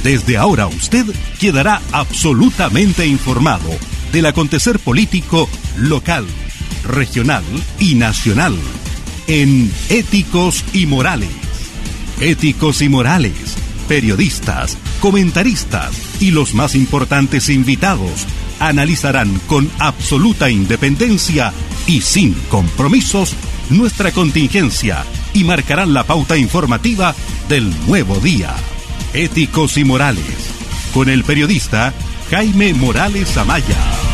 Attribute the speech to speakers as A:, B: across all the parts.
A: Desde ahora usted quedará absolutamente informado del acontecer político local, regional y nacional en Éticos y Morales. Éticos y Morales, periodistas, comentaristas y los más importantes invitados analizarán con absoluta independencia y sin compromisos nuestra contingencia y marcarán la pauta informativa del nuevo día. Éticos y Morales, con el periodista Jaime Morales Amaya.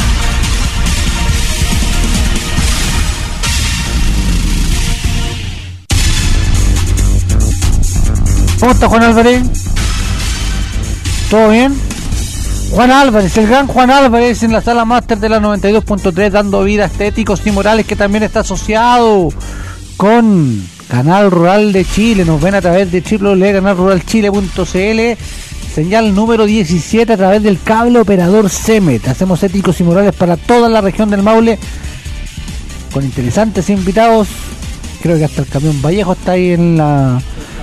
B: ¿Cómo está Juan Álvarez? ¿Todo bien? Juan Álvarez, el gran Juan Álvarez en la sala máster de la 92.3 dando vida a Éticos y Morales, que también está asociado con Canal Rural de Chile. Nos ven a través de www.canalruralchile.cl, señal número 17 a través del cable operador CEMET. Hacemos Éticos y Morales para toda la región del Maule con interesantes invitados. Creo que hasta el camión Vallejo está ahí en la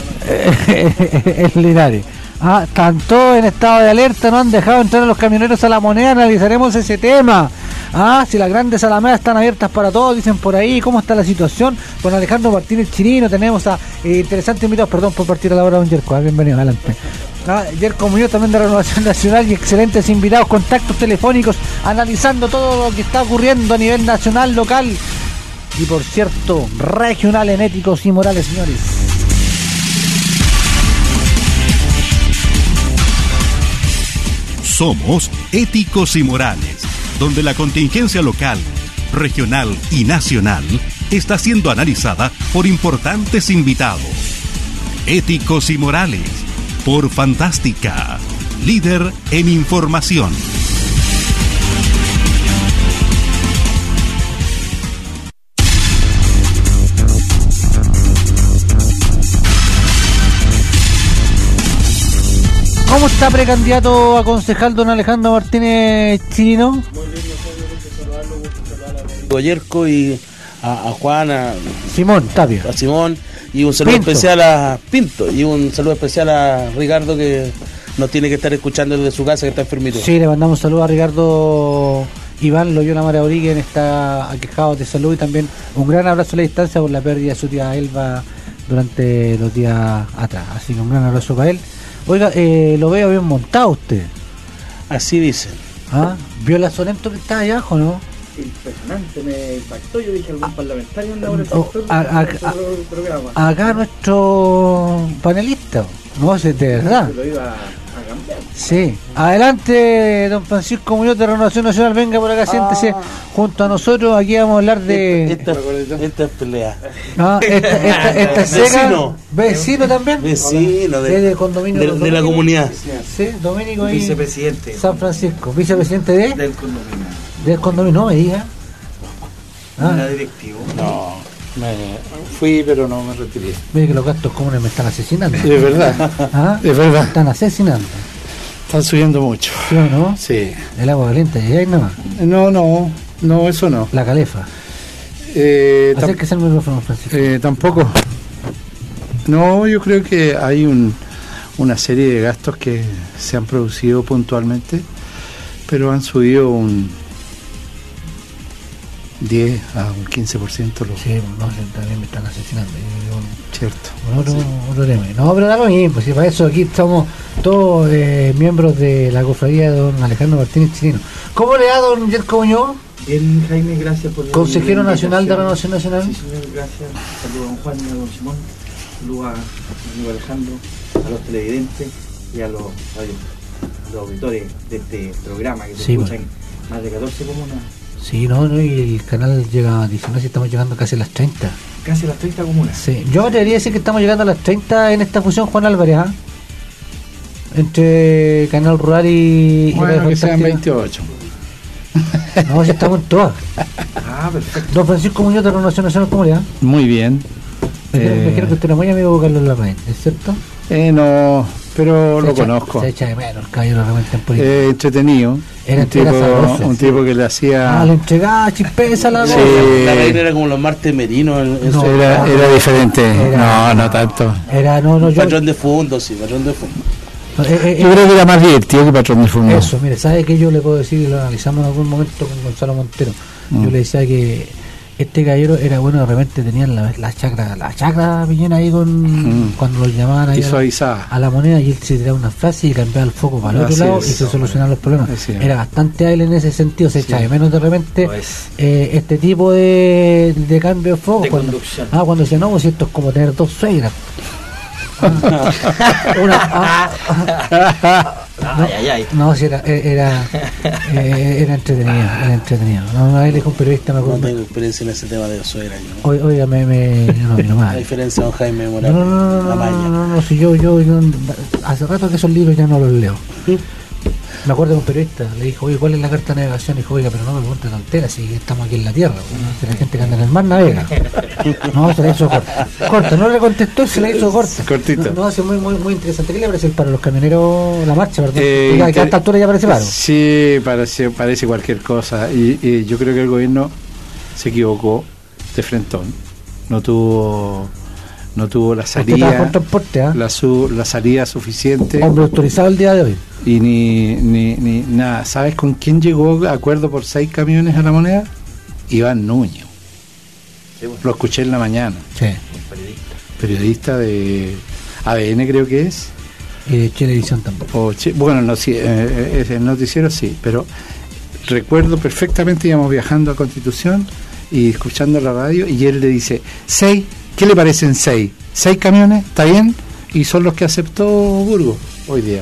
B: en Linares. Están todos en estado de alerta, no han dejado entrar a los camioneros a La Moneda. Analizaremos ese tema. Si las grandes alamedas están abiertas para todos, dicen por ahí. ¿Cómo está la situación? Con Alejandro Martínez Chirino tenemos a interesantes invitados. Perdón por partir a la hora, don Yerko. Bienvenido, adelante. Yerko Muñoz también de Renovación Nacional, y excelentes invitados, contactos telefónicos, analizando todo lo que está ocurriendo a nivel nacional, local y, por cierto, regional en Éticos y Morales, señores.
A: Somos Éticos y Morales, donde la contingencia local, regional y nacional está siendo analizada por importantes invitados. Éticos y Morales, por Fantástica, líder en información.
B: ¿Cómo está precandidato a concejal don Alejandro Martínez Chirino?
C: Muy bien, gusto saludarlo a Yerko y a Juan, a
B: Simón Tapia,
C: a Simón, y un saludo
B: Pinto.
C: especial a Pinto, y un saludo especial a Ricardo, que nos tiene que estar escuchando desde su casa, que está enfermito.
B: Sí, le mandamos un saludo a Ricardo Iván Loyola Marauri, quien está aquejado de salud, y también un gran abrazo a la distancia por la pérdida de su tía Elba durante los días atrás. Así que un gran abrazo para él. Oiga, lo veo bien montado usted.
C: Así dicen.
B: ¿Vio el asonento que está allá abajo, no?
D: Impresionante, me impactó. Yo dije algún parlamentario en la programa.
B: Acá nuestro panelista, no sé, de verdad.
D: Lo iba a cambiar.
B: Sí. Adelante, don Francisco Muñoz de Renovación Nacional, venga por acá, siéntese junto a nosotros. Aquí vamos a hablar de
C: Esta es pelea.
B: esta seca. Vecino también.
C: Vecino
B: de condominio
C: de la comunidad.
B: Sí, Domínico y
D: Vicepresidente
B: San Francisco, vicepresidente
D: del condominio.
B: del condominio, no me diga.
D: Era directivo.
E: No, fui, pero no me retiré.
B: Mire que los gastos comunes me están asesinando.
E: Es verdad, es verdad.
B: Me están asesinando.
E: Están subiendo mucho.
B: ¿Sí o no?
E: Sí.
B: El agua caliente, y ahí nomás.
E: No, eso no.
B: La calefa. Acérquese el micrófono, Francisco.
E: Tampoco. No, yo creo que hay una serie de gastos que se han producido puntualmente, pero han subido un 10 a un 15%.
B: Sí, no, también me están asesinando.
E: Cierto.
B: Otro tema. No, pero da lo mismo, si para eso aquí estamos todos miembros de la cofradía de don Alejandro Martínez Chirino. ¿Cómo le da don Yerko Muñoz?
D: Bien, Jaime, gracias por
B: consejero nacional de Renovación Nacional.
D: Sí, señor, gracias. Saludos a don Juan y a don Simón. Saludos a mi amigo Alejandro, a los televidentes y a los auditores de este programa que se escuchan en más de 14 comunas.
B: Sí, no, y el canal llega a 19 y estamos llegando casi a las 30.
D: Casi a las 30 comunas.
B: Sí, yo me atrevería a decir que estamos llegando a las 30 en esta fusión, Juan Álvarez, entre Canal Rural y...
E: Bueno, que sean 28.
B: No, si estamos en todas.
D: Perfecto.
B: Don Francisco Muñoz de Renovación Nacional, ¿cómo le va?
E: Muy bien.
B: Me imagino que usted era muy amigo de Carlos Larraín, ¿es cierto?
E: No, pero lo conozco.
B: Se echa de menos el caballero Larraín en política.
E: Entretenido. Un tipo que le hacía...
B: le entregaba chispeza a la
E: Sí.
C: La reina era como los Martes Merinos.
E: Era diferente. No tanto.
B: Era, no, yo...
C: Patrón de fondo, sí, patrón de fondo.
E: Yo creo que era más divertido que Patrón de Fútbol.
B: Eso, mire, ¿sabe qué yo le puedo decir? Y lo analizamos en algún momento con Gonzalo Montero. Yo le decía que este caballero era bueno, de repente tenían la chacra Piñera ahí cuando lo llamaban ahí a la moneda, y él se tiraba una frase y cambiaba el foco para el otro lado y se solucionaban los problemas. Era bastante hábil en ese sentido, se echaba de menos de repente este tipo de cambio de foco.
D: De conducción.
B: Cuando decía, no, pues esto es como tener dos suegras. No, si era entretenido. No, a él es un periodista, me acuerdo.
C: No tengo experiencia en ese tema de suegra.
B: Oiga, no más.
C: La diferencia de don Jaime Morales.
B: No, si yo hace rato que esos libros ya no los leo. Me acuerdo de un periodista, le dijo, oye, ¿cuál es la carta de navegación? Y dijo, oiga, pero no me pregunte tonteras, si estamos aquí en la tierra, si la gente que anda en el mar navega. No, se la hizo corta, no le contestó, se la hizo corta.
E: Cortito.
B: No, hace muy interesante. ¿Qué le parece para los camioneros la marcha, verdad? Que a esta altura ya parece paro.
E: Sí, parece cualquier cosa. Y yo creo que el gobierno se equivocó de frentón. No tuvo la salida, la salida suficiente.
B: Hombre autorizado el día de hoy.
E: Y ni nada. ¿Sabes con quién llegó a acuerdo por 6 camiones a la moneda? Iván Núñez. Sí, bueno. Lo escuché en la mañana.
B: Sí.
E: Periodista de ADN, creo que es.
B: Y de Chilevisión tampoco.
E: Bueno, no, sí, es el noticiero sí, pero recuerdo perfectamente, íbamos viajando a Constitución y escuchando la radio, y él le dice, 6, ¿qué le parecen 6? 6 camiones, ¿está bien? Y son los que aceptó Burgos hoy día.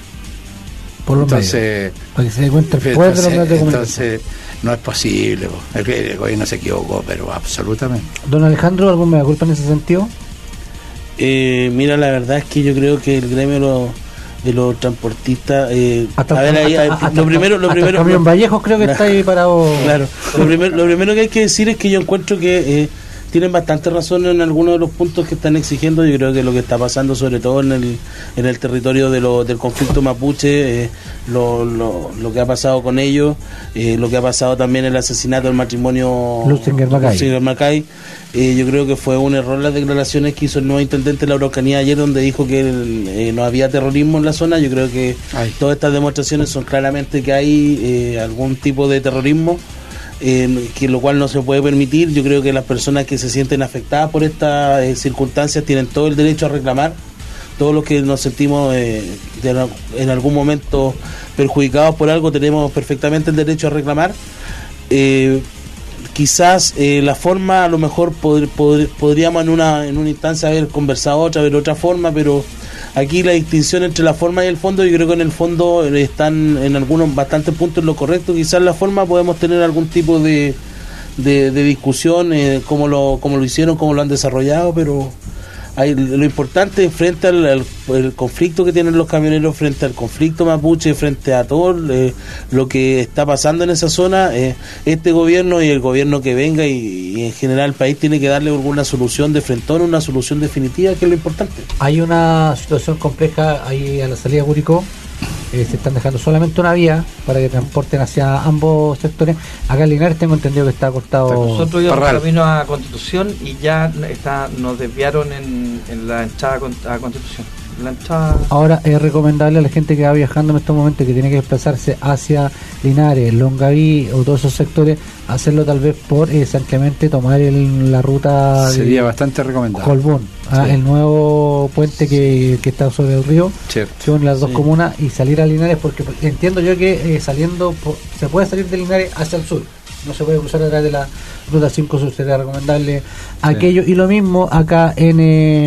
B: Por lo menos, para que se dé cuenta el poder de los medios de comunicación.
E: Entonces, no es posible, el gobierno se equivocó, pero absolutamente.
B: Don Alejandro, ¿algún me da culpa en ese sentido?
C: Mira, la verdad es que yo creo que el gremio de los transportistas, lo primero
B: Camión Vallejos creo que está ahí parado.
C: Claro, lo primero que hay que decir es que yo encuentro que tienen bastante razón en algunos de los puntos que están exigiendo. Yo creo que lo que está pasando, sobre todo en el territorio del conflicto mapuche, lo que ha pasado con ellos, lo que ha pasado también el asesinato del matrimonio Lusinger-Macay, yo creo que fue un error las declaraciones que hizo el nuevo intendente de la Araucanía ayer, donde dijo que no había terrorismo en la zona. Yo creo que todas estas demostraciones son claramente que hay algún tipo de terrorismo, que lo cual no se puede permitir. Yo creo que las personas que se sienten afectadas por estas circunstancias tienen todo el derecho a reclamar. Todos los que nos sentimos en algún momento perjudicados por algo tenemos perfectamente el derecho a reclamar. Quizás la forma, a lo mejor podríamos en una instancia haber conversado otra forma, pero aquí la distinción entre la forma y el fondo, yo creo que en el fondo están en algunos bastantes puntos lo correcto. Quizás la forma podemos tener algún tipo de discusión, cómo lo hicieron, cómo lo han desarrollado, pero lo importante frente al conflicto que tienen los camioneros, frente al conflicto mapuche, frente a todo lo que está pasando en esa zona, este gobierno y el gobierno que venga y en general el país tiene que darle alguna solución de frentón, una solución definitiva, que es lo importante.
B: Hay una situación compleja ahí a la salida de Curicó. Se están dejando solamente una vía para que transporten hacia ambos sectores. Acá en Linares tengo entendido que está cortado.
D: Nosotros íbamos camino a Constitución y ya nos desviaron en la entrada a Constitución.
B: Ahora es recomendable a la gente que va viajando en estos momentos, que tiene que desplazarse hacia Linares, Longaví o todos esos sectores, hacerlo tal vez por San Clemente, tomar la ruta.
E: Sería bastante recomendable.
B: Colbún, el nuevo puente que está sobre el río, que une las dos comunas, y salir a Linares, porque entiendo yo que se puede salir de Linares hacia el sur. No se puede cruzar a través de la ruta 5 sur, sería recomendable aquello. Y lo mismo acá en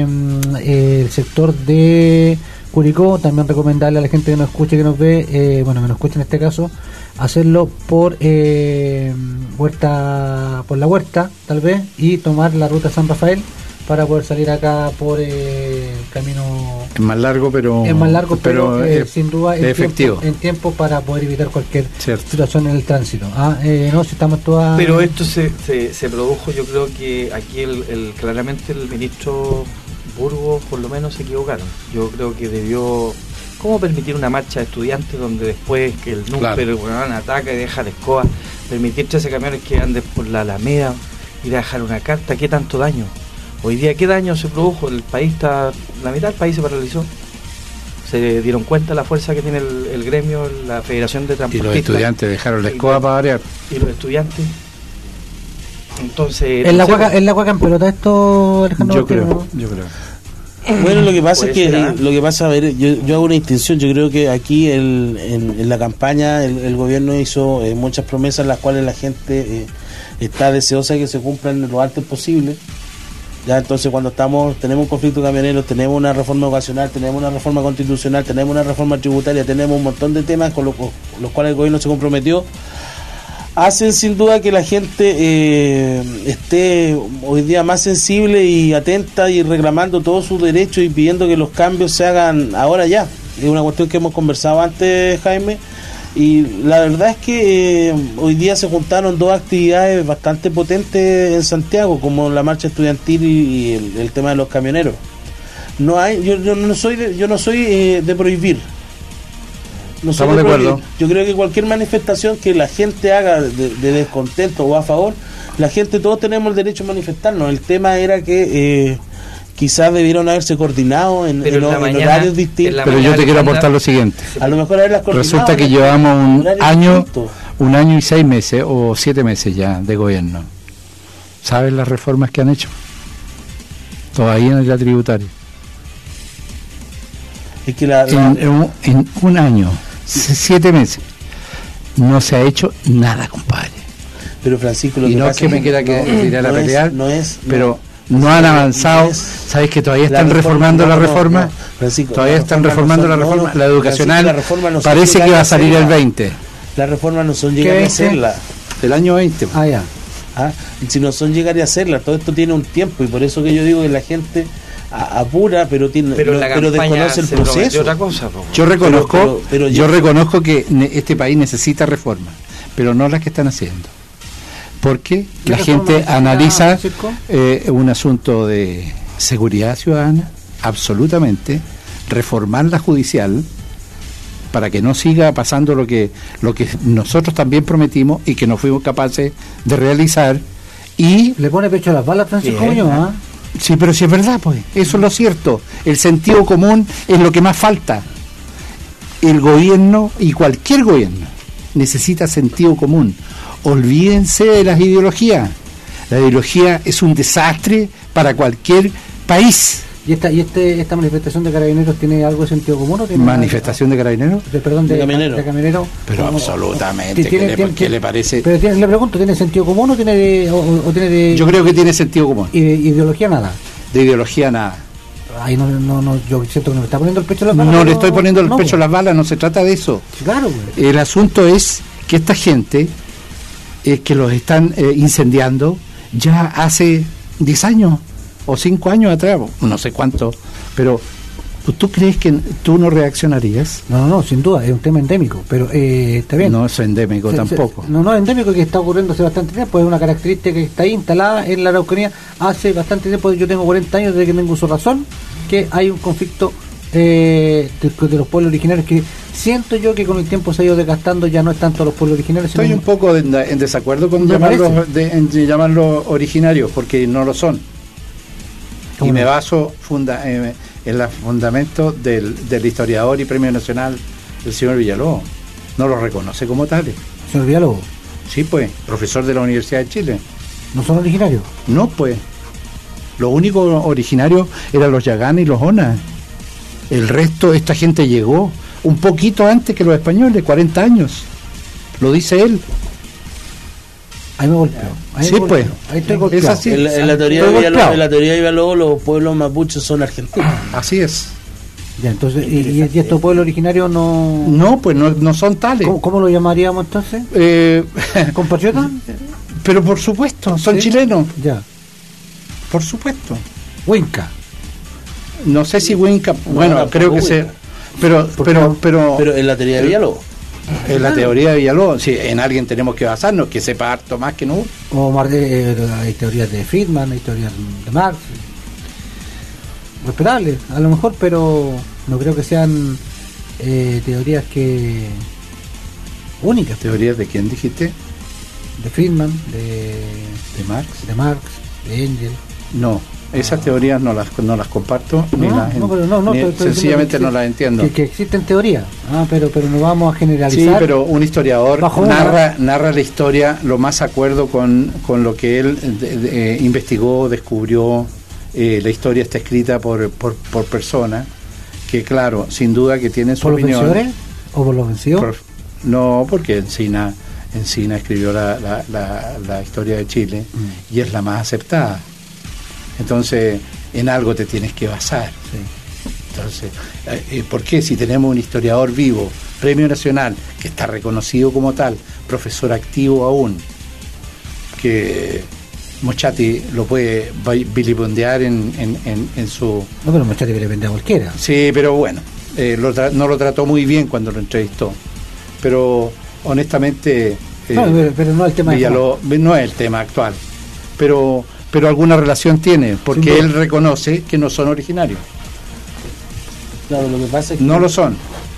B: el sector de Curicó, también recomendable a la gente que nos escuche, que nos ve, que nos escuche en este caso, hacerlo por la Huerta, tal vez, y tomar la ruta San Rafael para poder salir acá por el camino.
E: Es más largo, pero
B: sin duda
E: es efectivo.
B: En tiempo para poder evitar cualquier situación en el tránsito. Si estamos todas.
D: Pero esto se produjo, yo creo que aquí claramente el ministro Burgos por lo menos se equivocaron. Yo creo que debió. ¿Cómo permitir una marcha de estudiantes donde después que el número ataca y deja la escoba? Permitir 13 camiones que anden por la Alameda, ir a dejar una carta. ¿Qué tanto daño? Hoy día, ¿qué daño se produjo? La mitad del país se paralizó. se dieron cuenta de la fuerza que tiene el gremio, la Federación de
E: Y
D: Transportistas.
E: los estudiantes dejaron la escoba para variar.
D: Y los estudiantes. Entonces...
B: ¿Es la hueca en pelota esto, Alejandro?
E: Yo creo,
B: ¿no?
E: yo creo.
C: Bueno, lo que pasa es
D: Puede
C: que
D: ser,
C: lo que pasa, a ver, yo hago una distinción. Yo creo que aquí en la campaña el gobierno hizo muchas promesas, las cuales la gente está deseosa de que se cumplan lo antes posible. Ya, entonces cuando tenemos un conflicto camionero, tenemos una reforma educacional, tenemos una reforma constitucional, tenemos una reforma tributaria, tenemos un montón de temas con los cuales el gobierno se comprometió, hacen sin duda que la gente esté hoy día más sensible y atenta y reclamando todos sus derechos y pidiendo que los cambios se hagan ahora ya. Es una cuestión que hemos conversado antes, Jaime, y la verdad es que hoy día se juntaron dos actividades bastante potentes en Santiago, como la marcha estudiantil y el tema de los camioneros. No hay, yo no soy de prohibir. No
E: Estamos de acuerdo.
C: Yo creo que cualquier manifestación que la gente haga de descontento o a favor, la gente, todos tenemos el derecho a manifestarnos. El tema era que quizás debieron haberse coordinado en horarios distintos.
E: Pero yo te quiero aportar lo siguiente.
C: A lo mejor haberlas coordinado.
E: Resulta que llevamos un año y 6 meses o 7 meses ya de gobierno. ¿Sabes las reformas que han hecho? Todavía en la tributaria.
C: Es que
E: en un año, 7 meses, no se ha hecho nada, compadre.
C: Pero Francisco,
E: y no es que me quiera tirar a pelear, pero no han avanzado. ¿Sabes que todavía están reformando la reforma?
C: Francisco,
E: todavía están reformando la reforma. La educacional
C: Francisco,
E: parece que va a salir el 20.
C: Las reformas no son llegar y hacerla.
E: Del año 20.
B: Ah, ya.
C: Si no son llegar y hacerla, todo esto tiene un tiempo, y por eso que yo digo que la gente apura, pero desconoce el proceso.
D: Otra cosa,
E: yo reconozco que este país necesita reformas, pero no las que están haciendo, porque la gente analiza un asunto de seguridad ciudadana, absolutamente, reformar la judicial para que no siga pasando lo que nosotros también prometimos y que no fuimos capaces de realizar. Y
B: le pone pecho a las balas, Francisco Muñoz.
E: Sí, pero si es verdad, pues, eso es lo cierto. El sentido común es lo que más falta. El gobierno, y cualquier gobierno, necesita sentido común. Olvídense de las ideologías. La ideología es un desastre para cualquier país.
B: ¿Y esta manifestación de carabineros tiene algo de sentido común? ¿O tiene
E: ¿Manifestación de carabineros?
B: De camioneros.
E: Pero absolutamente, ¿qué le parece?
B: Pero le pregunto, ¿tiene sentido común o tiene de
E: Yo creo que tiene sentido común.
B: ¿Y de ideología nada?
E: De ideología nada.
B: Ay, no, yo siento que me está poniendo el pecho a las balas.
E: No le estoy poniendo el pecho a las balas, no se trata de eso.
B: Claro, güey.
E: El asunto es que esta gente que los están incendiando ya hace 10 años o 5 años atrás, no sé cuánto, pero ¿tú crees que tú no reaccionarías?
B: No, sin duda, es un tema endémico, pero está bien.
E: No es endémico tampoco.
B: No es endémico, que está ocurriendo hace bastante tiempo, es una característica que está instalada en la Araucanía hace bastante tiempo. Yo tengo 40 años desde que tengo uso razón, que hay un conflicto de los pueblos originarios que siento yo que con el tiempo se ha ido desgastando. Ya no es tanto los pueblos originarios.
E: Estoy un poco en desacuerdo con llamarlos originarios, porque no lo son. Y me baso en los fundamentos del historiador y premio nacional, el señor Villalobos. No lo reconoce como tales.
B: ¿Señor Villalobos?
E: Sí, pues, profesor de la Universidad de Chile.
B: ¿No son originarios?
E: No, pues. Los únicos originarios eran los yaganes y los onas. El resto, esta gente llegó un poquito antes que los españoles, 40 años. Lo dice él.
B: Ahí me golpeo.
E: Sí, pues.
B: Ahí estoy golpeado.
C: Es así. En la teoría de Villalobos, los pueblos mapuches son argentinos.
E: Así es.
B: Ya, entonces, ¿y estos pueblos originarios no...?
E: No, pues no son tales.
B: ¿Cómo lo llamaríamos entonces? ¿Compatriotas?
E: Pero por supuesto, son chilenos.
B: Ya.
E: Por supuesto.
B: Huinca.
E: No sé si Huinca... Bueno, creo que sea... Pero
C: en la teoría de Villalobos.
E: En la teoría de Villalobos, sí, en alguien tenemos que basarnos, que sepa harto más que nosotros.
B: O hay teorías de Friedman, hay teorías de Marx, respetables a lo mejor, pero no creo que sean teorías que únicas.
E: ¿Teorías de quién dijiste?
B: De Friedman, de
E: Marx,
B: de Engels.
E: no, Esas teorías no las comparto, sencillamente no las entiendo.
B: Que existen teorías, pero no vamos a generalizar.
E: Sí, pero un historiador narra la historia lo más acuerdo con lo que él investigó, descubrió. La historia está escrita por personas que, claro, sin duda que tienen su opinión.
B: ¿Por los vencedores o por los vencidos?
E: No, porque Encina escribió la historia de Chile y es la más aceptada. Entonces, en algo te tienes que basar. Sí. Entonces, ¿por qué? Si tenemos un historiador vivo, Premio Nacional, que está reconocido como tal, profesor activo aún, que Moschati lo puede vilipendiar en su...
B: No, pero Moschati vilipendea a cualquiera.
E: Sí, pero bueno, no lo trató muy bien cuando lo entrevistó. Pero honestamente...
B: pero no es el tema
E: no es el tema actual. Pero alguna relación tiene, porque él reconoce que no son originarios.
C: Claro, lo que pasa es que...
E: No lo son.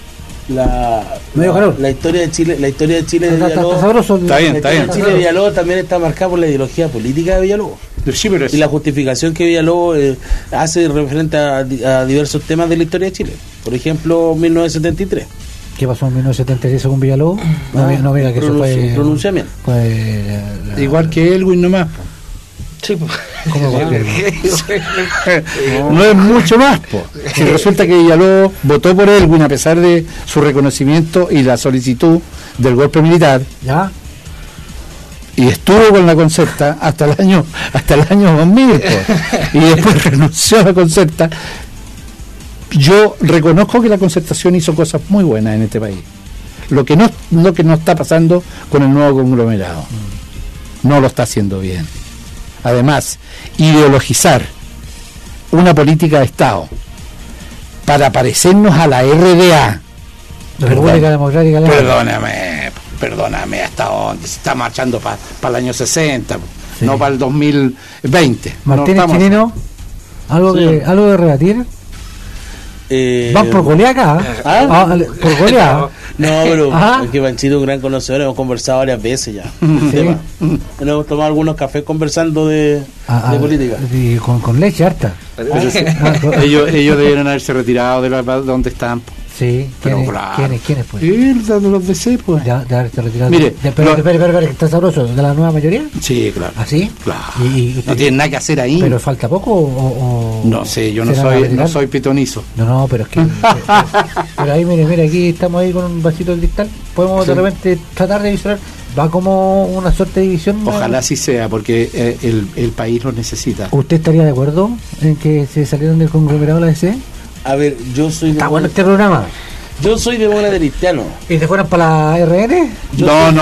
C: La historia de Chile de
B: Villalobos,
C: está bien. Chile de Villalobos también está marcada por la ideología política de Villalobos.
E: Sí, pero
C: y la justificación que Villalobos hace referente a diversos temas de la historia de Chile. Por ejemplo, 1973.
B: ¿Qué pasó en 1973 según Villalobos? No, mira que eso fue
C: pronunciamiento.
E: Igual que Elwin nomás.
C: Sí,
E: no es mucho más, si resulta que Villalobos votó por Elwin a pesar de su reconocimiento y la solicitud del golpe militar.
B: ¿Ya?
E: Y estuvo con la Concerta hasta el año 2000, y después renunció a la Concerta. Yo reconozco que la Concertación hizo cosas muy buenas en este país. Lo que no está pasando con el nuevo conglomerado. No lo está haciendo bien. Además, ideologizar una política de Estado para parecernos a la RDA,
B: la República Democrática
E: Alemana. Perdóname, hasta dónde se está marchando para el año 60, sí. No para el 2020.
B: Martínez Chileno, ¿algo de rebatir? ¿Van por goleada acá? ¿Por goleada?
C: No, pero es que Panchito es un gran conocedor, hemos conversado varias veces ya. ¿Sí? Hemos tomado algunos cafés conversando de política.
B: Y con leche harta.
E: Ellos debieron haberse retirado de donde están.
B: Sí,
E: pero claro.
B: ¿Quiénes pues?
E: De los DC, pues.
B: Ya haberse retirado.
E: Mire,
B: pero ¿está sabroso? ¿De la nueva mayoría?
E: Sí, claro.
B: ¿Ah, sí?
E: Claro. No tienen nada que hacer ahí.
B: ¿Pero falta poco o
E: no sé, yo no soy pitonizo.
B: No, pero es que... pero ahí, mire, aquí estamos ahí con un vasito de cristal. Podemos de repente tratar de visualizar. Va como una suerte de división.
E: Ojalá así sea, porque el país lo necesita.
B: ¿Usted estaría de acuerdo en que se salieron del conglomerado de la DC?
C: A ver, yo soy...
B: Está bueno este programa.
C: Yo soy demócrata cristiano.
B: ¿Y se fueron para la RN?
E: No.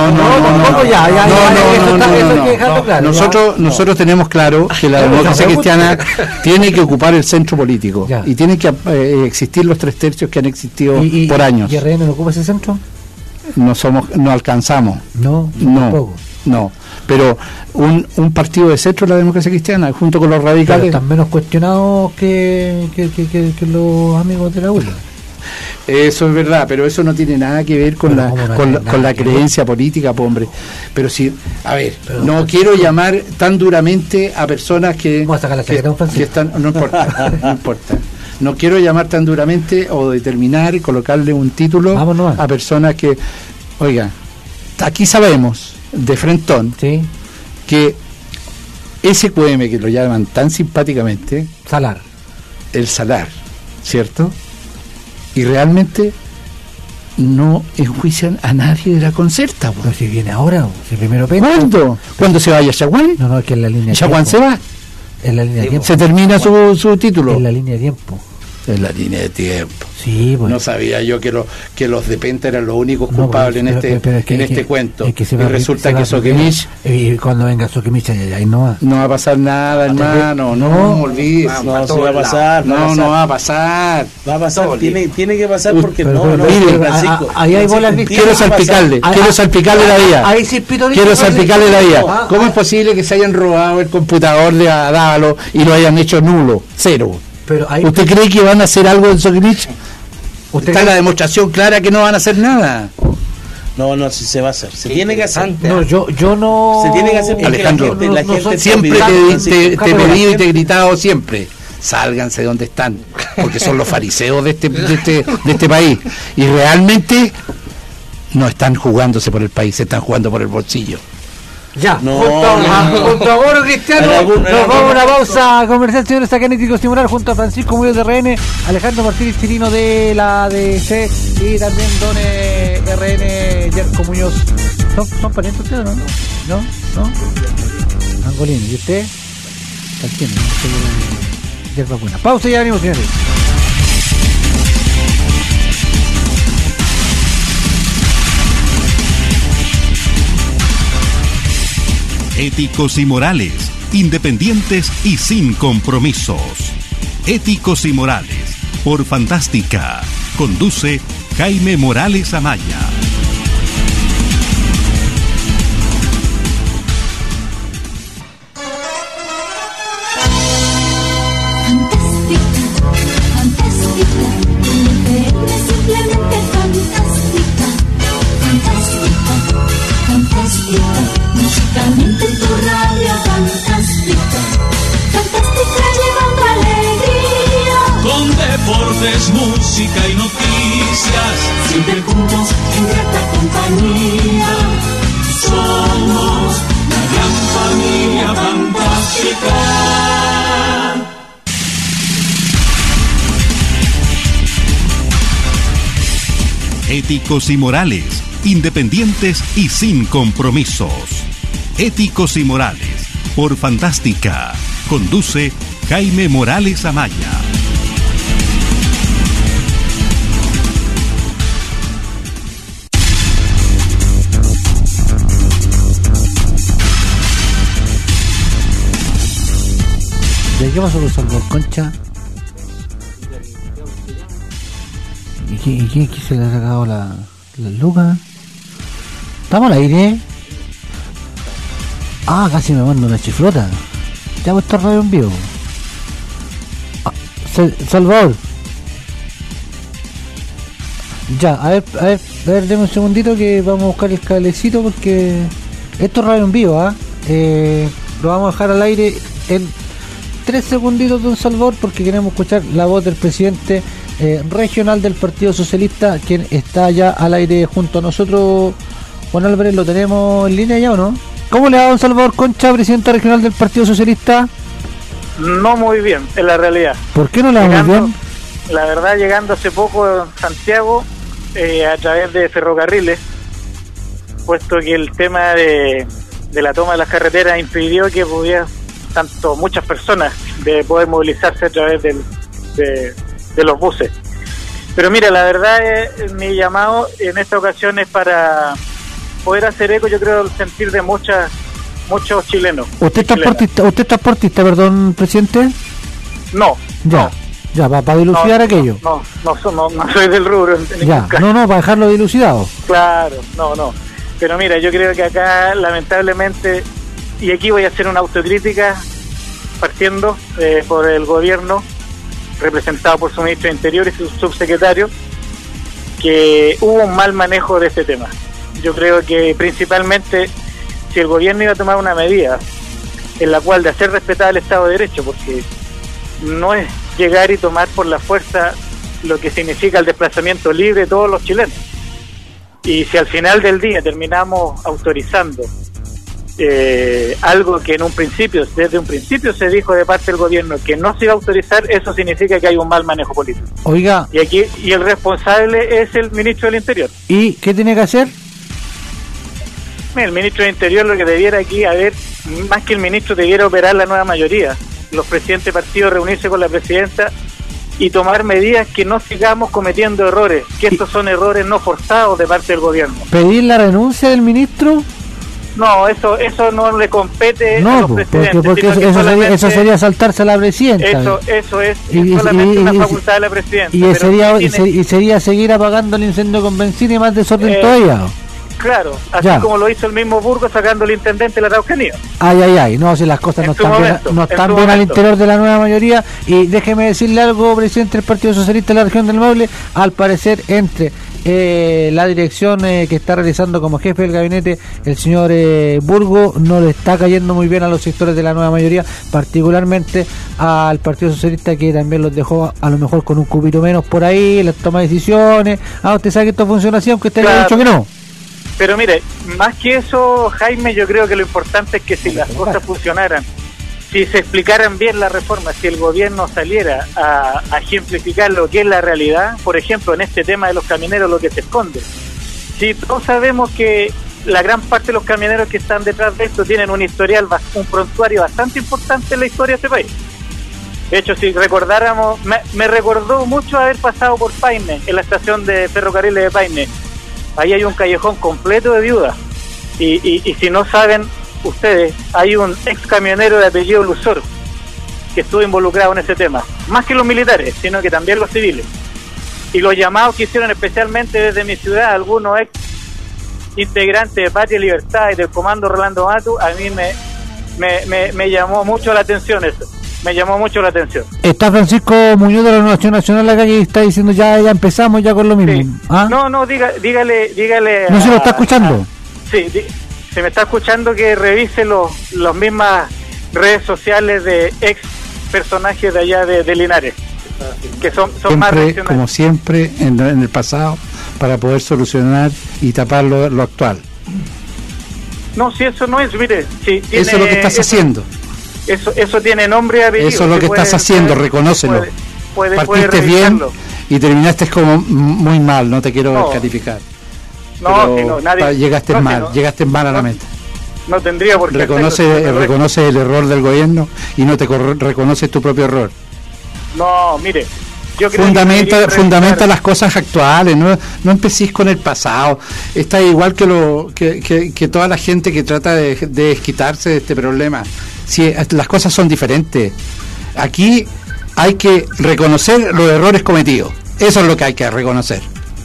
E: Nosotros tenemos claro que la democracia cristiana tiene que ocupar el centro político y tiene que existir los 3/3 que han existido por años.
B: ¿Y RN no ocupa ese centro?
E: No alcanzamos.
B: No.
E: Pero un partido de centro de la democracia cristiana junto con los radicales.
B: Pero están menos cuestionados que los amigos de la ULA.
E: Eso es verdad, pero eso no tiene nada que ver con la creencia política, hombre. Pero sí, a ver, no quiero llamar tan duramente a personas que están, no importa. No quiero llamar tan duramente o determinar y colocarle un título a personas que, oiga, aquí sabemos de frentón que ese QM que lo llaman tan simpáticamente, el salar, ¿cierto? Y realmente no enjuician a nadie de la Concerta.
B: Pero si viene ahora, si primero
E: ¿Cuándo? ¿Cuándo se vaya Chaguán?
B: No, es que en la línea de
E: Chaguán se va.
B: En la línea de tiempo.
E: Se termina su título.
B: En la línea de tiempo.
E: En la línea de tiempo.
B: Sí, bueno.
E: No sabía yo que los de Penta eran los únicos culpables en este cuento. Y resulta que Soquimich...
B: Y cuando venga Soquimich, ahí no va.
E: No va a pasar nada, hermano. No me olvides.
C: No va a pasar.
E: No va a pasar.
C: Va a pasar. Tiene que pasar porque
B: ahí hay bolas.
E: Quiero salpicarle la vida.
B: Ahí sí
E: quiero salpicarle la vida. ¿Cómo es posible que se hayan robado el computador de Dávalo y lo hayan hecho nulo? Cero. ¿Usted cree que van a hacer algo en Soquimich? Está la demostración clara que no van a hacer nada.
C: No, si se va a hacer. Se tiene que hacer.
B: No, yo no.
C: Se tiene que hacer porque
E: Alejandro,
C: la gente
E: siempre
C: está pidiendo,
E: te he pedido y te he gritado siempre. Sálganse de donde están, porque son los fariseos de este país. Y realmente no están jugándose por el país, se están jugando por el bolsillo.
B: Ya,
C: No,
B: junto a Goro Cristiano, nos vamos a una pausa comercial, señores, acá en Éticos y Moral, junto a Francisco Muñoz de RN, Alejandro Martínez Chirino de la ADC y también don RN Yerko Muñoz. ¿Son parientes ustedes, no? ¿No? Angolino, ¿y usted? ¿Quién? Yerba Buena. Pausa y ya venimos, señores.
A: Éticos y morales, independientes y sin compromisos. Éticos y morales, por Fantástica. Conduce Jaime Morales Amaya.
F: Musicalmente en tu radio fantástica, fantástica llevando alegría.
G: Con deportes, música y noticias,
F: Siempre juntos en grata compañía.
G: somos la gran familia fantástica.
A: Éticos y morales, independientes y sin compromisos. Éticos y morales, por Fantástica. Conduce Jaime Morales Amaya.
B: ¿De qué pasó con Salvador Concha? ¿Y quién se le ha sacado la luca? ¿Estamos al aire? Ah, casi me mando una chiflota. Ya voy a estar radio en vivo. Salvador. Ya, a ver, deme un segundito que vamos a buscar el cablecito porque esto es radio en vivo, lo vamos a dejar al aire en 3 segunditos, don Salvador, porque queremos escuchar la voz del presidente regional del Partido Socialista, quien está ya al aire junto a nosotros. Juan Álvarez, ¿lo tenemos en línea ya o no? ¿Cómo le va, don Salvador Concha, presidente regional del Partido Socialista?
H: No muy bien, en la realidad.
B: ¿Por qué no le va muy bien?
H: La verdad, llegando hace poco a Santiago, a través de ferrocarriles, puesto que el tema de la toma de las carreteras impidió que pudiera muchas personas de poder movilizarse a través de los buses. Pero mira, la verdad mi llamado en esta ocasión es para poder hacer eco, yo creo, el sentir de muchos chilenos.
B: ¿Usted es transportista, perdón, presidente?
H: No.
B: Ya, para dilucidar aquello.
H: No soy del rubro.
B: Ya, no, para dejarlo dilucidado.
H: Claro, no. Pero mira, yo creo que acá, lamentablemente, y aquí voy a hacer una autocrítica, partiendo por el gobierno, representado por su ministro de Interior y su subsecretario, que hubo un mal manejo de este tema. Yo creo que principalmente, si el gobierno iba a tomar una medida en la cual de hacer respetar el Estado de Derecho, porque no es llegar y tomar por la fuerza lo que significa el desplazamiento libre de todos los chilenos. Y si al final del día terminamos autorizando algo que desde un principio se dijo de parte del gobierno que no se iba a autorizar, eso significa que hay un mal manejo político.
B: Oiga.
H: Y el responsable es el ministro del Interior.
B: ¿Y qué tiene que hacer?
H: El ministro del Interior, lo que debiera aquí haber, más que el ministro, debiera operar la nueva mayoría. Los presidentes de partidos reunirse con la presidenta y tomar medidas que no sigamos cometiendo errores, que estos son errores no forzados de parte del gobierno.
B: ¿Pedir la renuncia del ministro?
H: No, eso no le compete a los presidentes.
B: Porque eso sería saltarse a la presidenta.
H: Eso es solamente una facultad de la presidenta.
B: Y sería seguir apagando el incendio con benzina y más desorden todavía.
H: Claro, así como lo hizo el mismo Burgos sacando el intendente de la Araucanía.
B: No, si las cosas no están bien al interior de la nueva mayoría. Y déjeme decirle algo, presidente del Partido Socialista de la región del Maule, al parecer entre la dirección que está realizando como jefe del gabinete el señor Burgo no le está cayendo muy bien a los sectores de la nueva mayoría, particularmente al Partido Socialista, que también los dejó a lo mejor con un cubito menos por ahí, la toma de decisiones. Usted sabe que esto funciona así, aunque usted le haya dicho que no.
H: Pero mire, más que eso, Jaime, yo creo que lo importante es que si las cosas funcionaran, si se explicaran bien las reformas, si el gobierno saliera a ejemplificar lo que es la realidad, por ejemplo, en este tema de los camioneros, lo que se esconde. Si todos sabemos que la gran parte de los camioneros que están detrás de esto tienen un historial, un prontuario bastante importante en la historia de este país. De hecho, si recordáramos, me recordó mucho haber pasado por Paine, en la estación de ferrocarriles de Paine. Ahí hay un callejón completo de viudas. Y si no saben ustedes, hay un ex camionero de apellido Lusor que estuvo involucrado en ese tema, más que los militares, sino que también los civiles. Y los llamados que hicieron especialmente desde mi ciudad, algunos ex integrantes de Patria y Libertad y del Comando Rolando Matu, a mí me llamó mucho la atención eso. Me llamó mucho la atención.
B: Está Francisco Muñoz de la Renovación Nacional acá, que está diciendo ya empezamos ya con lo mismo.
H: Sí. No, dígale.
B: ¿No se lo está escuchando?
H: Sí, se me está escuchando que revise los mismas redes sociales de ex personajes de allá de Linares, que son
E: siempre,
H: más racionales.
E: Como siempre en el pasado, para poder solucionar y tapar lo actual.
H: No, si eso no es, mire, si tiene,
E: eso es lo que estás haciendo.
H: Eso tiene nombre y apellido.
E: Eso es lo que estás haciendo, reconócelo. Partiste bien y terminaste como muy mal, no te quiero descalificar. Llegaste mal a la meta.
H: No tendría por qué.
E: Reconoce el error del gobierno y no te reconoces tu propio error.
H: No, mire, yo creo
E: fundamenta las cosas actuales, no empecéis con el pasado. Está igual que toda la gente que trata de desquitarse de este problema. Si las cosas son diferentes, aquí hay que reconocer los errores cometidos. Eso es lo que hay que reconocer.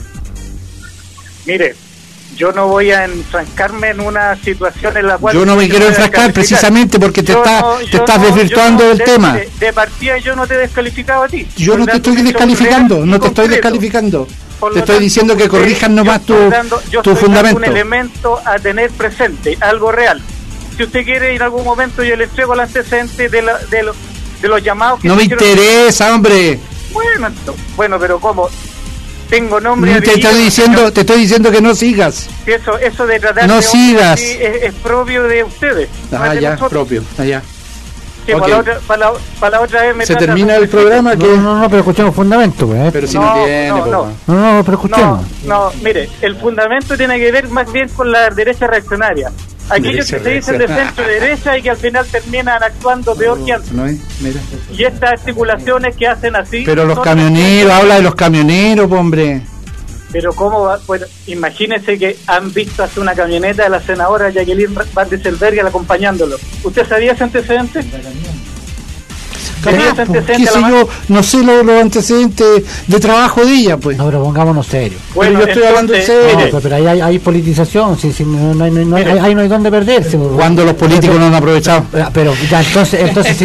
H: Mire, yo no voy a enfrascarme en una situación en la cual...
E: Yo no me quiero enfrascar precisamente porque te estás desvirtuando del tema.
H: De partida yo no te he descalificado a ti.
E: Yo no te estoy descalificando, Te estoy diciendo que corrijas nomás tu fundamento.
H: Un elemento a tener presente, algo real. Si usted quiere, en algún momento yo le entrego el antecedente de los llamados que...
E: No me interesa, hombre.
H: Bueno, pero ¿cómo? Tengo nombre...
E: Te estoy diciendo que no sigas.
H: Eso de tratar
E: no
H: de
E: sigas.
H: Es propio de ustedes.
E: Propio.
H: Sí, okay. Para la otra vez
E: se termina el programa.
B: No, pero escuchemos fundamento, pues.
E: Pero si no tiene,
B: no, pero escuchemos.
H: No, mire, el fundamento tiene que ver más bien con la derecha reaccionaria. Aquellos que se dicen de centro derecha y que al final terminan actuando peor que antes. Y estas articulaciones que hacen así...
E: Pero los camioneros, habla de los camioneros, hombre.
H: Pero ¿cómo va? Bueno, imagínense que han visto hace una camioneta de la senadora Jacqueline Van Rieselberg acompañándolo. ¿Usted sabía ese antecedente?
E: No sé los antecedentes de trabajo de ella, pues.
B: No, pero pongámonos serios.
E: Bueno, yo estoy hablando en serio.
B: No, pero hay politización, ahí no hay dónde perderse.
E: Cuando los políticos no han aprovechado.
B: Pero ya, entonces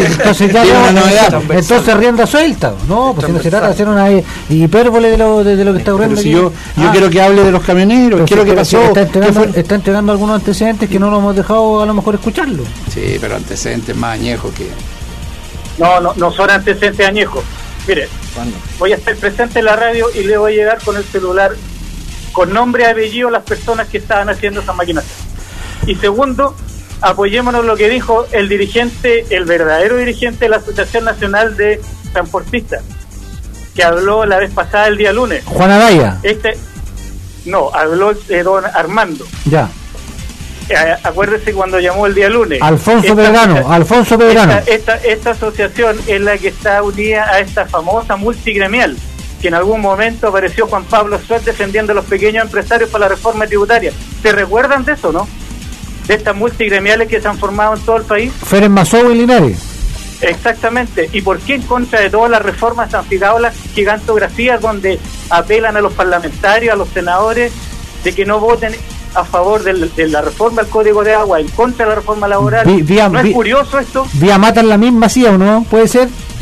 B: rienda suelta. No, pues si no se trata de hacer una hipérbole de lo que está ocurriendo.
E: Si yo quiero que hable de los camioneros, quiero que pasó.
B: Está entregando algunos antecedentes que no lo hemos dejado a lo mejor escucharlo.
E: Sí, pero antecedentes más añejos que...
H: No son antecedentes añejos. Mire, voy a estar presente en la radio y le voy a llegar con el celular con nombre y apellido a las personas que estaban haciendo esa maquinación. Y segundo, apoyémonos lo que dijo el verdadero dirigente de la Asociación Nacional de Transportistas, que habló la vez pasada el día lunes.
B: Juan Araya.
H: Habló don Armando.
B: Ya.
H: Acuérdese cuando llamó el día lunes.
B: Alfonso Belgrano.
H: Esta asociación es la que está unida a esta famosa multigremial, que en algún momento apareció Juan Pablo Suárez defendiendo a los pequeños empresarios para la reforma tributaria. ¿Se recuerdan de eso, no? De estas multigremiales que se han formado en todo el país.
B: Ferenc Masou y Linares.
H: Exactamente. ¿Y por qué en contra de todas las reformas se han fijado las gigantografías donde apelan a los parlamentarios, a los senadores, de que no voten a favor de la reforma al Código de Agua, en contra de la reforma laboral? ¿No es curioso esto?
B: ¿Vía Mata en la misma, sí o no? ¿Puede ser?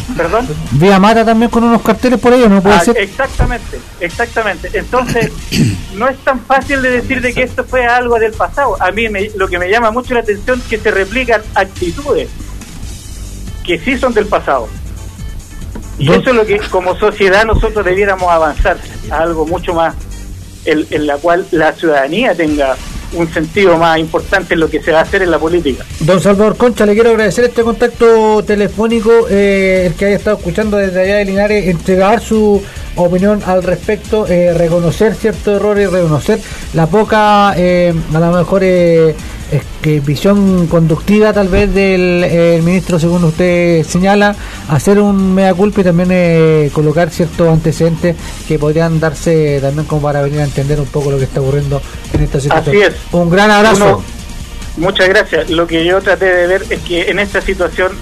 H: ¿Perdón?
B: Vía Mata también con unos carteles por ahí, ¿no puede ser?
H: Exactamente. Entonces, no es tan fácil de decir de que esto fue algo del pasado. A mí lo que me llama mucho la atención es que se replican actitudes que sí son del pasado. Y eso es lo que como sociedad nosotros debiéramos avanzar a algo mucho más en la cual la ciudadanía tenga un sentido más importante en lo que se va a hacer en la política.
B: Don Salvador Concha, le quiero agradecer este contacto telefónico, el que haya estado escuchando desde allá de Linares, entregar su opinión al respecto, reconocer ciertos errores, reconocer la poca, a lo mejor visión conductiva tal vez del ministro, según usted señala, hacer un mea culpa y también colocar ciertos antecedentes que podrían darse también como para venir a entender un poco lo que está ocurriendo en esta situación.
H: Así es.
B: Un gran abrazo.
H: Muchas gracias. Lo que yo traté de ver es que en esta situación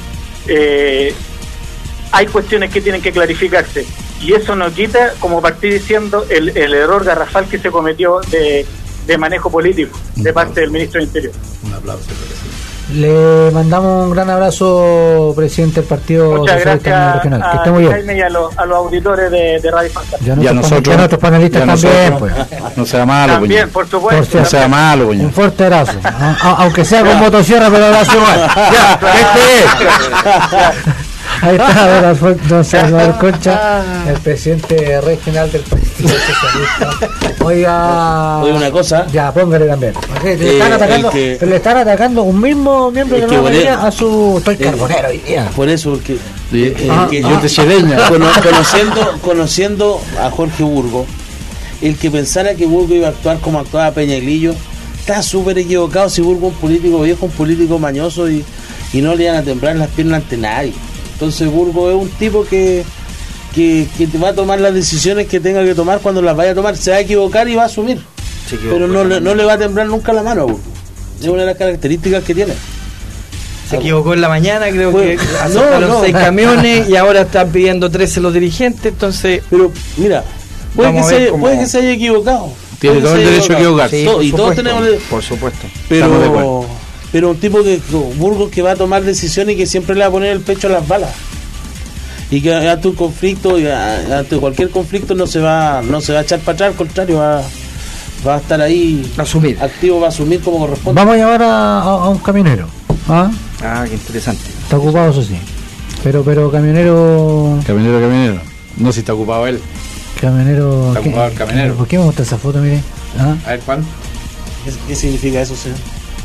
H: hay cuestiones que tienen que clarificarse, y eso no quita, como partí diciendo, el error garrafal que se cometió de manejo político de parte del ministro del Interior.
E: Un aplauso, presidente.
B: Le mandamos un gran abrazo, presidente del Partido
H: Muchas
B: Socialista
H: gracias
B: Regional. Que
H: a
B: esté muy bien.
H: Jaime y a los auditores de Radio Fantasma.
B: Ya nuestros panelistas también. Pues.
E: No sea malo,
H: También, por supuesto.
E: No sea malo,
B: Un fuerte abrazo. Aunque sea con motosierra, pero abrazo igual. Ya, ahí está don Salvador Concha, el presidente regional del Partido Socialista. Oiga
C: una cosa.
B: Ya, póngale también. Le están atacando un mismo miembro de la mayoría a su... Estoy carbonero hoy día.
C: Por eso, porque
E: yo te chileña.
C: Conociendo a Jorge Burgos, el que pensara que Burgos iba a actuar como actuaba Peñaglillo, está súper equivocado. Si Burgos es un político viejo, un político mañoso, y no le van a temblar las piernas ante nadie. Entonces Burgos es un tipo que te va a tomar las decisiones que tenga que tomar. Cuando las vaya a tomar se va a equivocar y va a asumir, pero no le va a temblar nunca la mano a Burgos. Es una de las características que tiene.
I: Se equivocó en la mañana, creo que asaltaron 6 camiones y ahora están pidiendo 13 los dirigentes. Entonces,
C: pero mira, puede que se haya equivocado.
E: Tiene todo el derecho a equivocarse.
C: Sí, y todos tenemos
I: por supuesto.
C: Pero un tipo Burgos que va a tomar decisiones y que siempre le va a poner el pecho a las balas, y que ante un conflicto, ante cualquier conflicto no se va a echar para atrás, al contrario, va a estar ahí activo, va a asumir como corresponde.
B: Vamos a llamar a un camionero.
I: Qué interesante.
B: Está ocupado, eso sí, pero camionero.
E: No, si está ocupado él.
B: Camionero.
E: Está ocupado el camionero.
B: ¿Por qué me gusta esa foto, mire?
E: A ver, Juan.
C: ¿Qué significa eso, señor?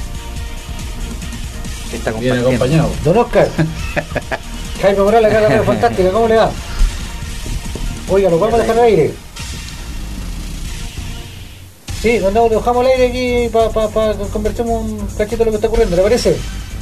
I: Está
E: bien acompañado.
B: Don Oscar. Jaime Morales, acá la fantástica, ¿cómo le va? Oiga, ¿lo podemos dejar al aire? Sí, lo dejamos al aire aquí para conversemos un cachito de lo que está ocurriendo, ¿le parece?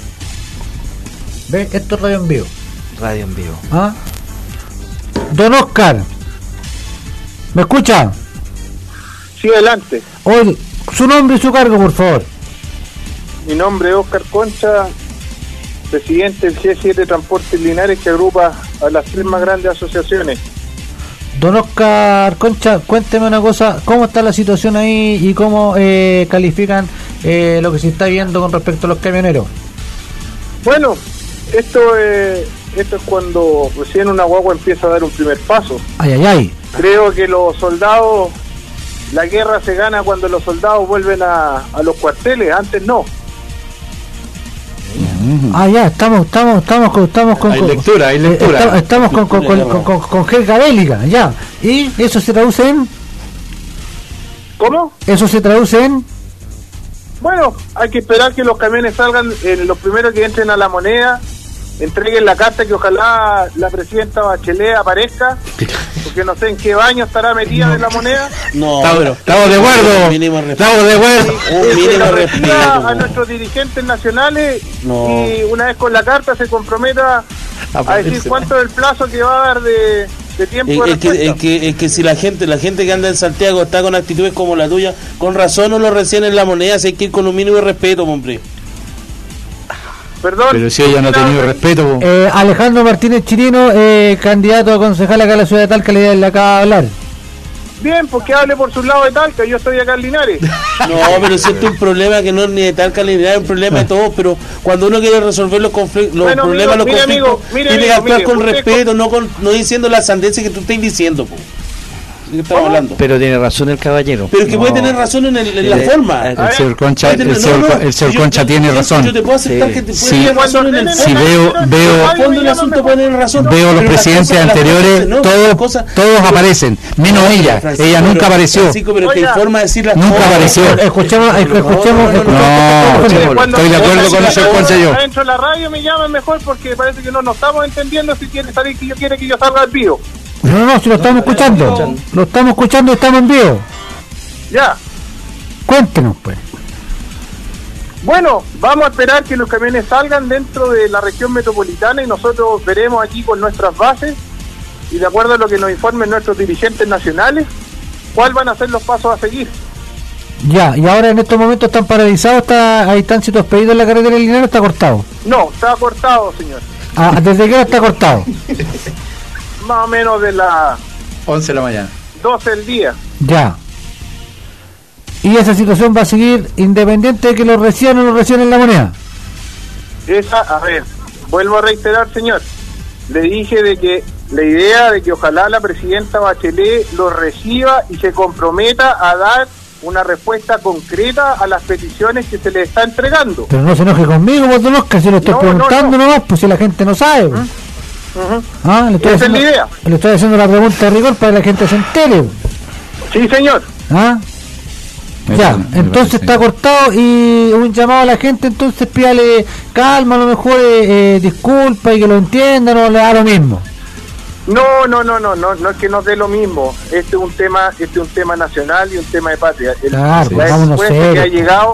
B: ¿Ve? Esto es Radio en Vivo.
I: Radio en Vivo.
B: Don Oscar, ¿me escucha?
J: Sí, adelante.
B: Oye, su nombre y su cargo, por favor.
J: Mi nombre es Oscar Concha, presidente del G7 Transportes Linares, que agrupa a las 3 más grandes asociaciones.
B: Don Oscar Concha, cuénteme una cosa, ¿cómo está la situación ahí y cómo califican lo que se está viendo con respecto a los camioneros?
J: Bueno, esto es cuando recién una guagua empieza a dar un primer paso.
B: Ay.
J: Creo que los soldados, la guerra se gana cuando los soldados vuelven a los cuarteles, antes no.
B: Ya, estamos con
E: hay lectura.
B: Estamos con jerga bélica, ya. ¿Y eso se traduce en?
J: ¿Cómo?
B: ¿Eso se traduce en?
J: Bueno, hay que esperar que los camiones salgan, los primeros que entren a La Moneda, entreguen la carta, que ojalá la presidenta Bachelet aparezca, porque no sé en qué baño estará metida en La Moneda.
C: No,
E: estamos de acuerdo. Un mínimo
J: respeto a nuestros dirigentes nacionales, y una vez con la carta se comprometa a decir cuánto es el plazo que va a dar de tiempo de respuesta.
C: Es que si la gente que anda en Santiago está con actitudes como la tuya, con razón no lo recién en La Moneda, si hay que ir con un mínimo de respeto, hombre.
J: Perdón.
E: Pero si ella no ha tenido respeto.
B: Alejandro Martínez Chirino, candidato a concejal acá en la ciudad de Talca, le acaba de hablar.
J: Bien, porque hable por su lado de Talca, yo estoy acá en Linares.
C: No, pero si este es un problema que no es ni de Talca ni de Linares, es un problema de todos, pero cuando uno quiere resolver los conflictos,
J: Bueno,
C: problemas, los conflictos,
J: amigo,
C: tiene que actuar con respeto, no diciendo la sandencia que tú estás diciendo, po. ¿Qué estamos hablando?
I: Pero tiene razón el caballero.
C: Pero es que puede tener razón en la forma.
E: El señor Concha, el señor Concha tiene razón.
C: Yo te puedo aceptar que te puede
E: Sí,
C: tener razón en el
E: si veo los presidentes anteriores, todos aparecen, menos ella. Ella nunca apareció.
C: Francisco, pero que informa a decir las
E: Nunca
C: cosas.
E: apareció.
B: Escuchemos.
E: No, estoy de acuerdo con el señor Concha y yo.
J: Adentro de la radio me llaman mejor porque parece que no nos estamos entendiendo si quiere salir que yo quiere que yo salga al vivo.
B: No, si lo estamos escuchando. Lo estamos escuchando y estamos en vivo.
J: Ya.
B: Cuéntenos, pues.
J: Bueno, vamos a esperar que los camiones salgan dentro de la región metropolitana y nosotros veremos aquí con nuestras bases y de acuerdo a lo que nos informen nuestros dirigentes nacionales, cuáles van a ser los pasos a seguir.
B: Ya, y ahora en estos momentos están paralizados, ahí están citos pedidos en la carretera de Linares, ¿está cortado?
J: No, está cortado, señor.
B: ¿Desde qué hora está cortado?
J: Más o menos de las
E: 11 de la mañana.
J: 12 del día.
B: Ya. Y esa situación va a seguir independiente de que lo reciban o no reciban La Moneda.
J: A ver, vuelvo a reiterar, señor. Le dije de que la idea de que ojalá la presidenta Bachelet lo reciba y se comprometa a dar una respuesta concreta a las peticiones que se le está entregando.
B: Pero no se enoje conmigo, vos, don Oscar, si lo estoy preguntando nomás, pues si la gente no sabe. Pues.
J: Esa es la idea.
B: Le estoy haciendo la pregunta de rigor para que la gente se entere.
J: Sí, señor.
B: Ya, entonces está cortado y un llamado a la gente, entonces pídale calma, a lo mejor disculpa y que lo entiendan o le da lo mismo.
J: No es que nos dé lo mismo. Este es un tema nacional y un tema de patria.
B: Claro, pongámonos serios.
J: Que ha llegado.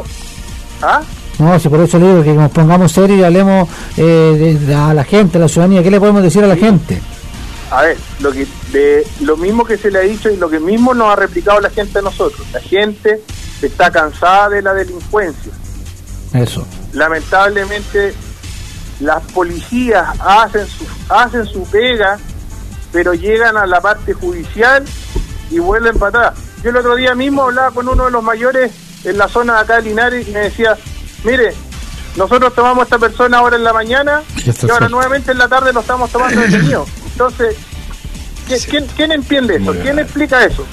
B: No, si por eso le digo que nos pongamos serios y hablemos a la gente, a la ciudadanía. ¿Qué le podemos decir a la gente?
J: A ver, lo mismo que se le ha dicho y lo que mismo nos ha replicado la gente a nosotros. La gente está cansada de la delincuencia.
B: Eso.
J: Lamentablemente, las policías hacen su pega, pero llegan a la parte judicial y vuelven para atrás. Yo el otro día mismo hablaba con uno de los mayores en la zona de acá de Linares y me decía, mire, nosotros tomamos a esta persona ahora en la mañana y ahora nuevamente en la tarde lo estamos tomando detenido. Entonces, ¿quién entiende eso? ¿Quién explica eso?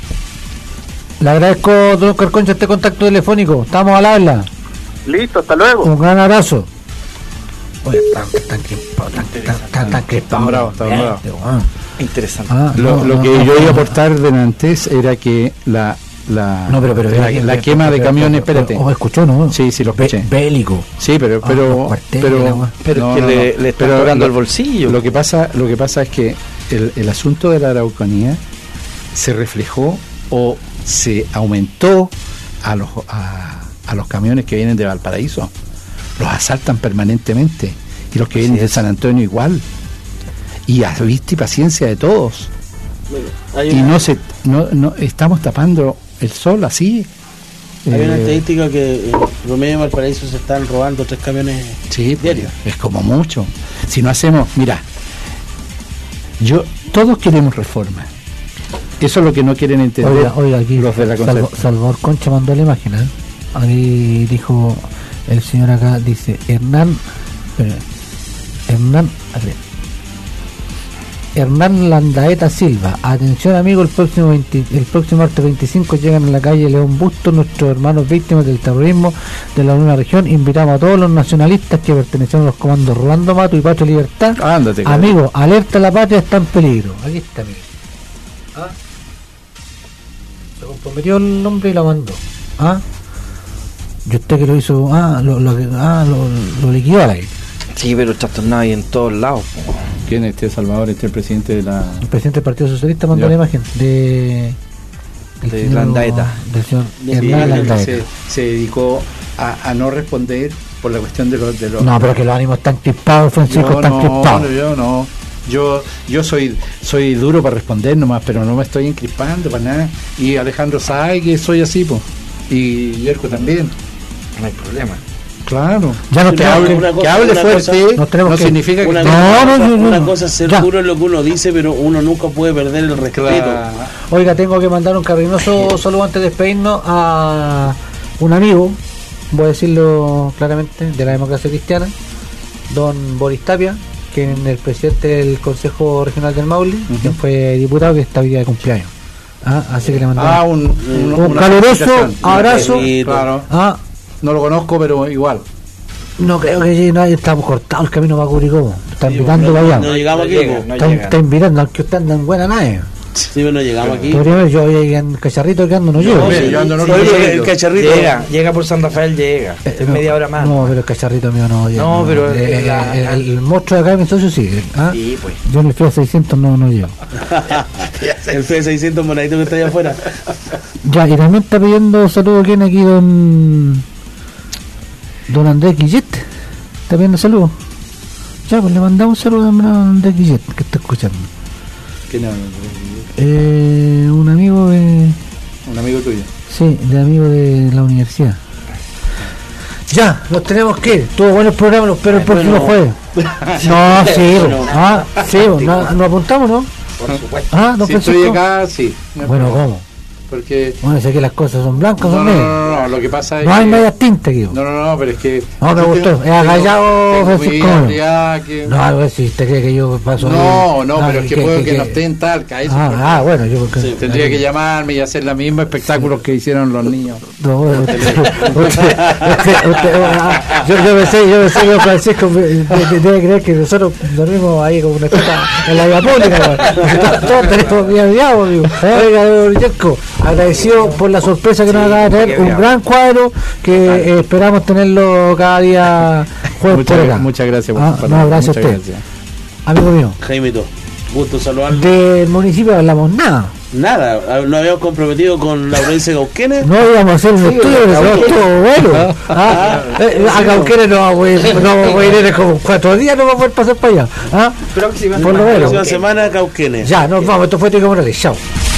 B: Le agradezco, don Oscar Concha, este contacto telefónico. Estamos al habla.
J: Listo, hasta luego.
B: Un gran abrazo. Oye,
E: tan crispado. Está bravo.
I: Interesante.
E: Lo que yo iba a aportar antes era que la quema de camiones, espérate.
B: ¿Escuchó, no?
E: Sí, lo escuché.
B: Bélico.
E: Sí, pero
I: le está tocando el bolsillo.
E: Lo que pasa es que el asunto de la Araucanía se reflejó o se aumentó a los camiones que vienen de Valparaíso. Los asaltan permanentemente y los que vienen de San Antonio igual. Y a vista y paciencia de todos. Y no estamos tapando el sol así.
C: Hay una estadística que en promedio de Valparaíso se están robando 3 camiones diarios.
E: Es como mucho. Si no hacemos, mira, todos queremos reforma. Eso es lo que no quieren entender.
B: Oiga, aquí
E: los de la
B: Salvador Concha mandó la imagen. Ahí dijo el señor acá, dice Hernán Landaeta Silva. Atención, amigo, el próximo martes 25 llegan a la calle León Bustos nuestros hermanos víctimas del terrorismo de la Unión Región. Invitamos a todos los nacionalistas que pertenecen a los comandos Rolando Mato y Patria Libertad. Amigo, alerta, la patria está en peligro. Aquí está, amigo. Se comprometió el hombre y la mandó. Y usted que lo hizo, lo liquidó a la gente.
I: Sí, pero trastornado ahí en todos lados.
E: ¿Quién es Salvador? El presidente de la...
B: El presidente del Partido Socialista mandó la imagen de
I: Landaeta.
B: Del señor Hernán Landaeta.
E: Se dedicó a no responder por la cuestión de los...
B: No, pero que los ánimos están crispados, Francisco, están crispados.
E: Yo soy duro para responder nomás, pero no me estoy encrispando para nada. Y Alejandro sabe que soy así, pues. Y Yerko también.
I: No hay problema.
E: Claro.
B: Ya no
E: que hable fuerte no significa que
C: una cosa es ser duro en lo que uno dice, pero uno nunca puede perder el respeto.
B: Claro. Oiga, tengo que mandar un cariñoso saludo antes de despedirnos a un amigo, voy a decirlo claramente, de la democracia cristiana, don Boris Tapia, que es el presidente del Consejo Regional del Maule, quien fue diputado, que está hoy día de cumpleaños. Así que le mandamos un caluroso abrazo.
E: Claro. No lo conozco, pero igual.
B: No creo que nadie, estamos cortados el camino para Curicó. Está invitando para allá.
C: No llegamos aquí.
B: Está invitando, aunque usted anda en buena nave.
C: Sí, pero no llegamos aquí.
B: Podría yo llegué en Cacharrito, que ando no llego.
I: Yo ando no el Cacharrito llega por San Rafael, llega. Media hora más.
B: No, pero el Cacharrito mío no llega.
I: No, pero
B: el monstruo de acá, mi socio, sí.
I: Sí, pues.
B: Yo en el Fiat 600 no llego.
C: El Fiat 600 monadito que está allá afuera.
B: Ya, y también está pidiendo saludos aquí don Andrés Guillet. Está pidiendo saludos. Ya, pues le mandamos un saludo a don Andrés Guillet, que está escuchando.
E: ¿Quién es?
B: Un amigo de...
E: ¿Un amigo tuyo?
B: Sí, de amigo de la universidad. Ya, nos tenemos que ir. Tuvo buenos programas, los espero el próximo jueves. No, sí, nos apuntamos, ¿no?
I: Por supuesto.
E: Si estoy acá, sí.
B: Bueno, ¿cómo?
E: Porque...
B: Bueno, sé que las cosas son blancas, son negras.
E: No, lo que pasa es
B: no hay medias tintas aquí.
E: No, pero es que...
B: No, me gustó. Es agallado, Francisco.
E: No,
B: a ver si usted cree que yo paso...
E: No, pero es que puedo que no esté en Talca.
B: Bueno, yo...
E: Tendría que llamarme y hacer los mismos espectáculos que hicieron los niños.
B: No, yo pensé que Francisco debe creer que nosotros dormimos ahí como una cosa en la vía pública. Todos tenemos día diablo, digo. Oiga, Yesco, agradecido por la sorpresa que nos acaba de traer, un gran cuadro que esperamos tenerlo cada día jueves por acá.
E: Muchas gracias por
B: no, gracias a usted. Amigo mío,
C: Jaimito, gusto saludarlo.
B: Del municipio no hablamos nada,
C: nos habíamos comprometido con la provincia de Cauquenes.
B: no íbamos a hacer un estudio, pero estuvo bueno. A Cauquenes no vamos a ir como 4 días, no vamos a poder pasar para allá.
C: Próxima semana Cauquenes.
B: Ya, nos vamos, esto fue Tico Morales, chao.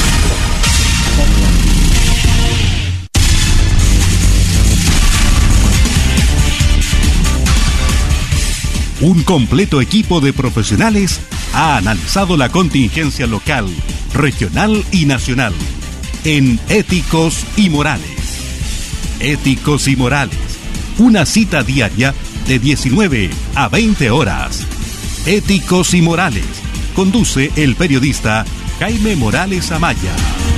A: Un completo equipo de profesionales ha analizado la contingencia local, regional y nacional en Éticos y Morales. Éticos y Morales, una cita diaria de 19 a 20 horas. Éticos y Morales, conduce el periodista Jaime Morales Amaya.